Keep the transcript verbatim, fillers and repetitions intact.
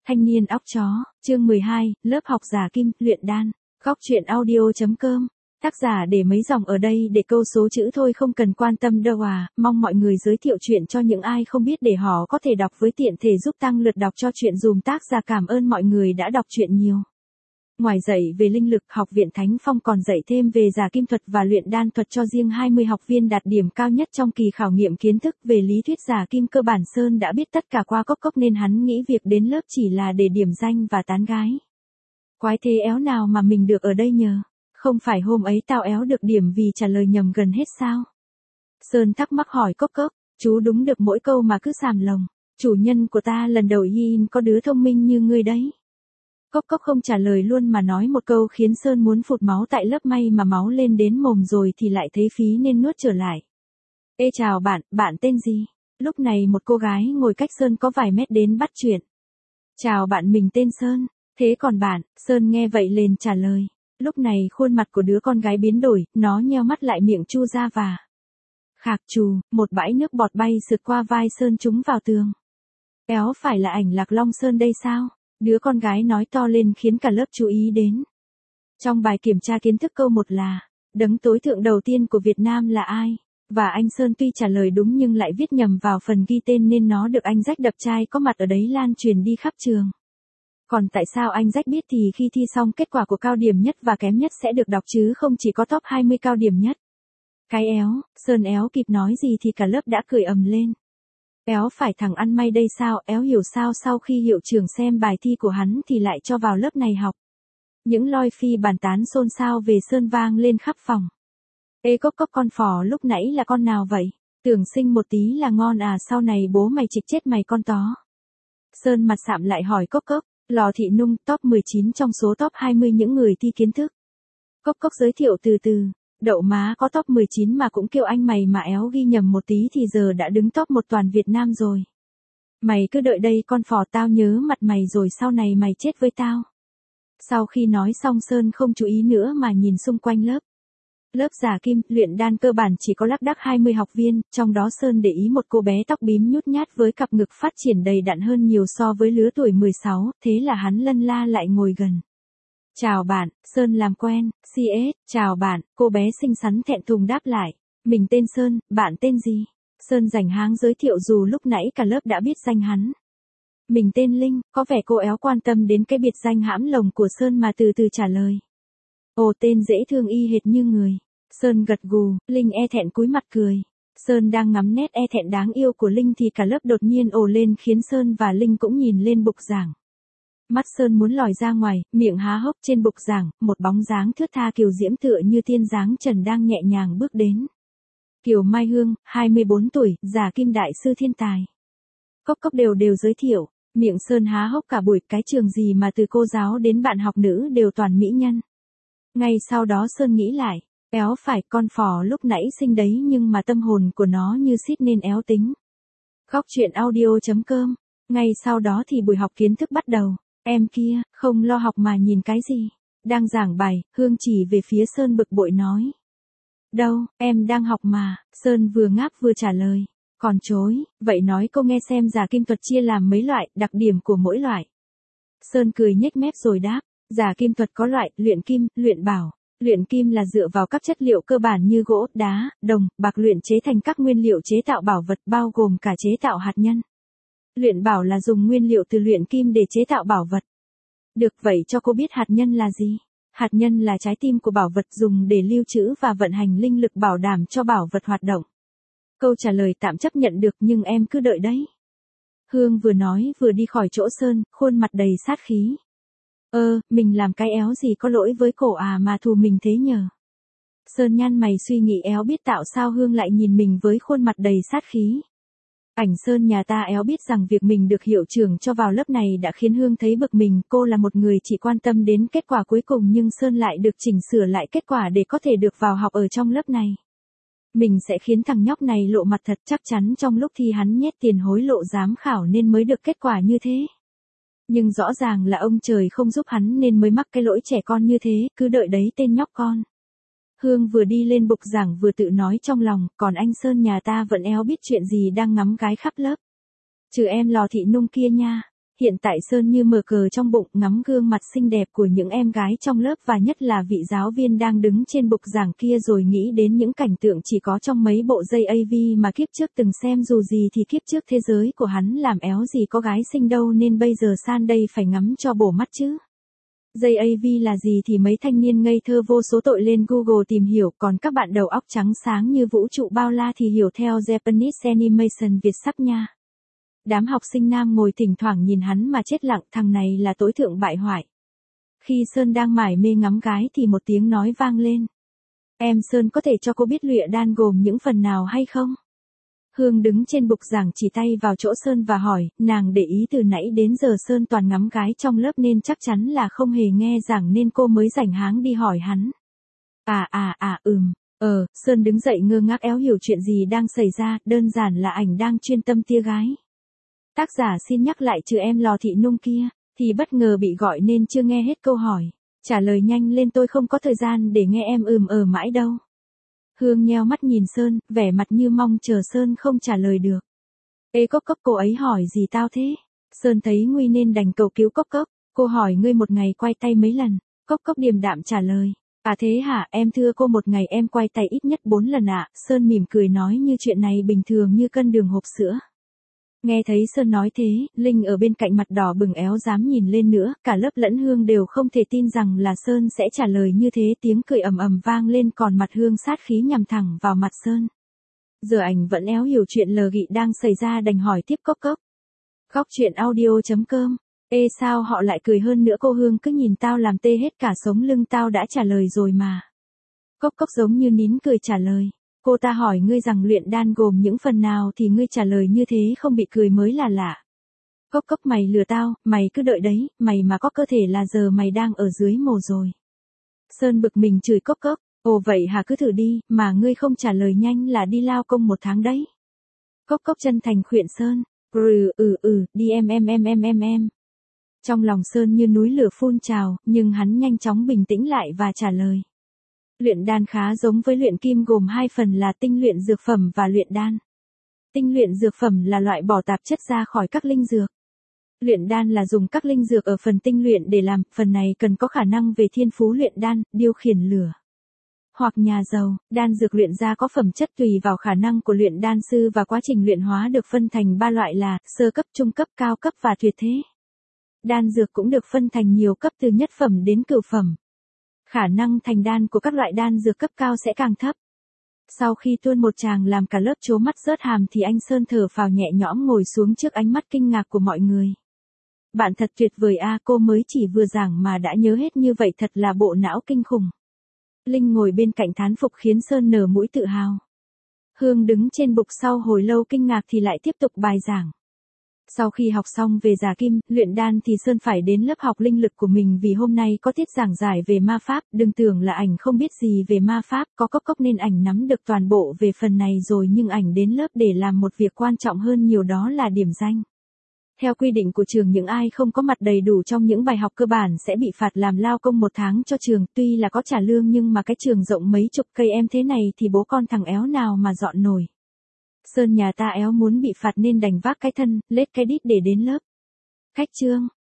Thanh niên óc chó, chương mười hai, lớp học giả kim, luyện đan. Góc truyện audio.com. Tác giả để mấy dòng ở đây để câu số chữ thôi không cần quan tâm đâu à, mong mọi người giới thiệu chuyện cho những ai không biết để họ có thể đọc với tiện thể giúp tăng lượt đọc cho chuyện dùm tác giả cảm ơn mọi người đã đọc chuyện nhiều. Ngoài dạy về linh lực, Học viện Thánh Phong còn dạy thêm về giả kim thuật và luyện đan thuật cho riêng hai mươi học viên đạt điểm cao nhất trong kỳ khảo nghiệm kiến thức về lý thuyết giả kim cơ bản. Sơn đã biết tất cả qua Cốc Cốc nên hắn nghĩ việc đến lớp chỉ là để điểm danh và tán gái. Quái thế éo nào mà mình được ở đây nhờ, không phải hôm ấy tao éo được điểm vì trả lời nhầm gần hết sao? Sơn thắc mắc hỏi Cốc Cốc, chú đúng được mỗi câu mà cứ xàm lồng, chủ nhân của ta lần đầu yin có đứa thông minh như ngươi đấy. Cốc Cốc không trả lời luôn mà nói một câu khiến Sơn muốn phụt máu tại lớp, may mà máu lên đến mồm rồi thì lại thấy phí nên nuốt trở lại. Ê chào bạn, bạn tên gì? Lúc này một cô gái ngồi cách Sơn có vài mét đến bắt chuyện. Chào bạn, mình tên Sơn, thế còn bạn? Sơn nghe vậy liền trả lời. Lúc này khuôn mặt của đứa con gái biến đổi, nó nheo mắt lại miệng chu ra và khạc trù, một bãi nước bọt bay sượt qua vai Sơn trúng vào tường. Éo phải là ảnh Lạc Long Sơn đây sao? Đứa con gái nói to lên khiến cả lớp chú ý đến. Trong bài kiểm tra kiến thức câu một là, đấng tối thượng đầu tiên của Việt Nam là ai? Và anh Sơn tuy trả lời đúng nhưng lại viết nhầm vào phần ghi tên nên nó được anh Rách đập chai có mặt ở đấy lan truyền đi khắp trường. Còn tại sao anh Rách biết thì khi thi xong kết quả của cao điểm nhất và kém nhất sẽ được đọc chứ không chỉ có top hai mươi cao điểm nhất. Cái éo, Sơn éo kịp nói gì thì cả lớp đã cười ầm lên. Éo phải thằng ăn may đây sao? Éo hiểu sao sau khi hiệu trưởng xem bài thi của hắn thì lại cho vào lớp này học. Những loi phi bàn tán xôn xao về Sơn vang lên khắp phòng. Ê Cốc Cốc, con phò lúc nãy là con nào vậy? Tưởng sinh một tí là ngon à, sau này bố mày trịch chết mày con tó. Sơn mặt sạm lại hỏi Cốc Cốc. Lò Thị Nung, top mười chín trong số top hai mươi những người thi kiến thức. Cốc Cốc giới thiệu từ từ. Đậu má có top mười chín mà cũng kêu anh mày mà éo ghi nhầm một tí thì giờ đã đứng top một toàn Việt Nam rồi. Mày cứ đợi đây con phò, tao nhớ mặt mày rồi sau này mày chết với tao. Sau khi nói xong Sơn không chú ý nữa mà nhìn xung quanh lớp. Lớp giả kim, luyện đan cơ bản chỉ có lác đác hai mươi học viên, trong đó Sơn để ý một cô bé tóc bím nhút nhát với cặp ngực phát triển đầy đặn hơn nhiều so với lứa tuổi mười sáu, thế là hắn lân la lại ngồi gần. Chào bạn, Sơn làm quen, xê ét, chào bạn, cô bé xinh xắn thẹn thùng đáp lại. Mình tên Sơn, bạn tên gì? Sơn rảnh háng giới thiệu dù lúc nãy cả lớp đã biết danh hắn. Mình tên Linh, có vẻ cô éo quan tâm đến cái biệt danh hãm lồng của Sơn mà từ từ trả lời. Ồ, tên dễ thương y hệt như người. Sơn gật gù, Linh e thẹn cúi mặt cười. Sơn đang ngắm nét e thẹn đáng yêu của Linh thì cả lớp đột nhiên ồ lên khiến Sơn và Linh cũng nhìn lên bục giảng. Mắt Sơn muốn lòi ra ngoài, miệng há hốc. Trên bục giảng, một bóng dáng thướt tha kiều diễm tựa như tiên dáng trần đang nhẹ nhàng bước đến. Kiều Mai Hương, hai mươi bốn tuổi, giả kim đại sư thiên tài. Cốc Cốc đều đều giới thiệu, miệng Sơn há hốc cả buổi, cái trường gì mà từ cô giáo đến bạn học nữ đều toàn mỹ nhân. Ngay sau đó Sơn nghĩ lại, éo phải, con phò lúc nãy xinh đấy nhưng mà tâm hồn của nó như xít nên éo tính. Góc truyện audio.com. Ngay sau đó thì buổi học kiến thức bắt đầu. Em kia, không lo học mà nhìn cái gì? Đang giảng bài, Hương chỉ về phía Sơn bực bội nói. Đâu, em đang học mà. Sơn vừa ngáp vừa trả lời. Còn chối, vậy nói cô nghe xem giả kim thuật chia làm mấy loại, đặc điểm của mỗi loại. Sơn cười nhếch mép rồi đáp. Giả kim thuật có loại, luyện kim, luyện bảo. Luyện kim là dựa vào các chất liệu cơ bản như gỗ, đá, đồng, bạc luyện chế thành các nguyên liệu chế tạo bảo vật bao gồm cả chế tạo hạt nhân. Luyện bảo là dùng nguyên liệu từ luyện kim để chế tạo bảo vật. Được, vậy cho cô biết hạt nhân là gì? Hạt nhân là trái tim của bảo vật dùng để lưu trữ và vận hành linh lực bảo đảm cho bảo vật hoạt động. Câu trả lời tạm chấp nhận được nhưng em cứ đợi đấy. Hương vừa nói vừa đi khỏi chỗ Sơn, khuôn mặt đầy sát khí. Ơ, mình làm cái éo gì có lỗi với cổ à mà thù mình thế nhờ. Sơn nhăn mày suy nghĩ éo biết tạo sao Hương lại nhìn mình với khuôn mặt đầy sát khí. Ảnh Sơn nhà ta éo biết rằng việc mình được hiệu trưởng cho vào lớp này đã khiến Hương thấy bực mình. Cô là một người chỉ quan tâm đến kết quả cuối cùng nhưng Sơn lại được chỉnh sửa lại kết quả để có thể được vào học ở trong lớp này. Mình sẽ khiến thằng nhóc này lộ mặt thật, chắc chắn trong lúc thi hắn nhét tiền hối lộ giám khảo nên mới được kết quả như thế. Nhưng rõ ràng là ông trời không giúp hắn nên mới mắc cái lỗi trẻ con như thế, cứ đợi đấy tên nhóc con. Hương vừa đi lên bục giảng vừa tự nói trong lòng, còn anh Sơn nhà ta vẫn éo biết chuyện gì đang ngắm gái khắp lớp. Trừ em Lò Thị Nung kia nha. Hiện tại Sơn như mở cờ trong bụng, ngắm gương mặt xinh đẹp của những em gái trong lớp và nhất là vị giáo viên đang đứng trên bục giảng kia, rồi nghĩ đến những cảnh tượng chỉ có trong mấy bộ dây a vê mà kiếp trước từng xem. Dù gì thì kiếp trước thế giới của hắn làm éo gì có gái xinh đâu, nên bây giờ San đây phải ngắm cho bổ mắt chứ. Dây a vê là gì thì mấy thanh niên ngây thơ vô số tội lên Google tìm hiểu, còn các bạn đầu óc trắng sáng như vũ trụ bao la thì hiểu theo Japanese Animation Việt sắp nha. Đám học sinh nam ngồi thỉnh thoảng nhìn hắn mà chết lặng, thằng này là tối thượng bại hoại. Khi Sơn đang mải mê ngắm gái thì một tiếng nói vang lên. Em Sơn có thể cho cô biết lụa đan gồm những phần nào hay không? Hương đứng trên bục giảng chỉ tay vào chỗ Sơn và hỏi, nàng để ý từ nãy đến giờ Sơn toàn ngắm gái trong lớp nên chắc chắn là không hề nghe giảng, nên cô mới rảnh háng đi hỏi hắn. À à à ừm, ờ, Sơn đứng dậy ngơ ngác éo hiểu chuyện gì đang xảy ra, đơn giản là ảnh đang chuyên tâm tia gái. Tác giả xin nhắc lại trừ em Lò Thị Nung kia, thì bất ngờ bị gọi nên chưa nghe hết câu hỏi. Trả lời nhanh lên, tôi không có thời gian để nghe em ừm ờ mãi đâu. Hương nheo mắt nhìn Sơn, vẻ mặt như mong chờ Sơn không trả lời được. Ê Cốc Cốc, cô ấy hỏi gì tao thế? Sơn thấy nguy nên đành cầu cứu Cốc Cốc. Cô hỏi ngươi một ngày quay tay mấy lần? Cốc Cốc điềm đạm trả lời. À thế hả, em thưa cô, một ngày em quay tay ít nhất bốn lần ạ. À. Sơn mỉm cười nói như chuyện này bình thường như cân đường hộp sữa. Nghe thấy Sơn nói thế, Linh ở bên cạnh mặt đỏ bừng éo dám nhìn lên nữa, cả lớp lẫn Hương đều không thể tin rằng là Sơn sẽ trả lời như thế. Tiếng cười ầm ầm vang lên, còn mặt Hương sát khí nhằm thẳng vào mặt Sơn. Giờ ảnh vẫn éo hiểu chuyện lờ gị đang xảy ra, đành hỏi tiếp Cốc Cốc. Góc truyện audio chấm com. Ê sao họ lại cười hơn nữa, cô Hương cứ nhìn tao làm tê hết cả sống lưng, tao đã trả lời rồi mà. Cốc Cốc giống như nín cười trả lời. Cô ta hỏi ngươi rằng luyện đan gồm những phần nào thì ngươi trả lời như thế không bị cười mới là lạ. Cốc Cốc, mày lừa tao, mày cứ đợi đấy, mày mà có cơ thể là giờ mày đang ở dưới mồ rồi. Sơn bực mình chửi Cốc Cốc, ồ vậy hả, cứ thử đi, mà ngươi không trả lời nhanh là đi lao công một tháng đấy. Cốc Cốc chân thành khuyên Sơn, ừ ừ ừ, đi em em em em em em. Trong lòng Sơn như núi lửa phun trào, nhưng hắn nhanh chóng bình tĩnh lại và trả lời. Luyện đan khá giống với luyện kim, gồm hai phần là tinh luyện dược phẩm và luyện đan. Tinh luyện dược phẩm là loại bỏ tạp chất ra khỏi các linh dược. Luyện đan là dùng các linh dược ở phần tinh luyện để làm, phần này cần có khả năng về thiên phú luyện đan, điều khiển lửa hoặc nhà giàu. Đan dược luyện ra có phẩm chất tùy vào khả năng của luyện đan sư, và quá trình luyện hóa được phân thành ba loại là sơ cấp, trung cấp, cao cấp và tuyệt thế. Đan dược cũng được phân thành nhiều cấp từ nhất phẩm đến cửu phẩm. Khả năng thành đan của các loại đan dược cấp cao sẽ càng thấp. Sau khi tuôn một tràng làm cả lớp trố mắt rớt hàm thì anh Sơn thở phào nhẹ nhõm ngồi xuống trước ánh mắt kinh ngạc của mọi người. Bạn thật tuyệt vời a, cô mới chỉ vừa giảng mà đã nhớ hết như vậy, thật là bộ não kinh khủng. Linh ngồi bên cạnh thán phục khiến Sơn nở mũi tự hào. Hương đứng trên bục sau hồi lâu kinh ngạc thì lại tiếp tục bài giảng. Sau khi học xong về giả kim, luyện đan thì Sơn phải đến lớp học linh lực của mình, vì hôm nay có tiết giảng giải về ma pháp. Đừng tưởng là ảnh không biết gì về ma pháp, có Cốc Cốc nên ảnh nắm được toàn bộ về phần này rồi, nhưng ảnh đến lớp để làm một việc quan trọng hơn nhiều, đó là điểm danh. Theo quy định của trường, những ai không có mặt đầy đủ trong những bài học cơ bản sẽ bị phạt làm lao công một tháng cho trường. Tuy là có trả lương nhưng mà cái trường rộng mấy chục cây em thế này thì bố con thằng éo nào mà dọn nổi. Sơn nhà ta éo muốn bị phạt nên đành vác cái thân, lết cái đít để đến lớp. Khách trương,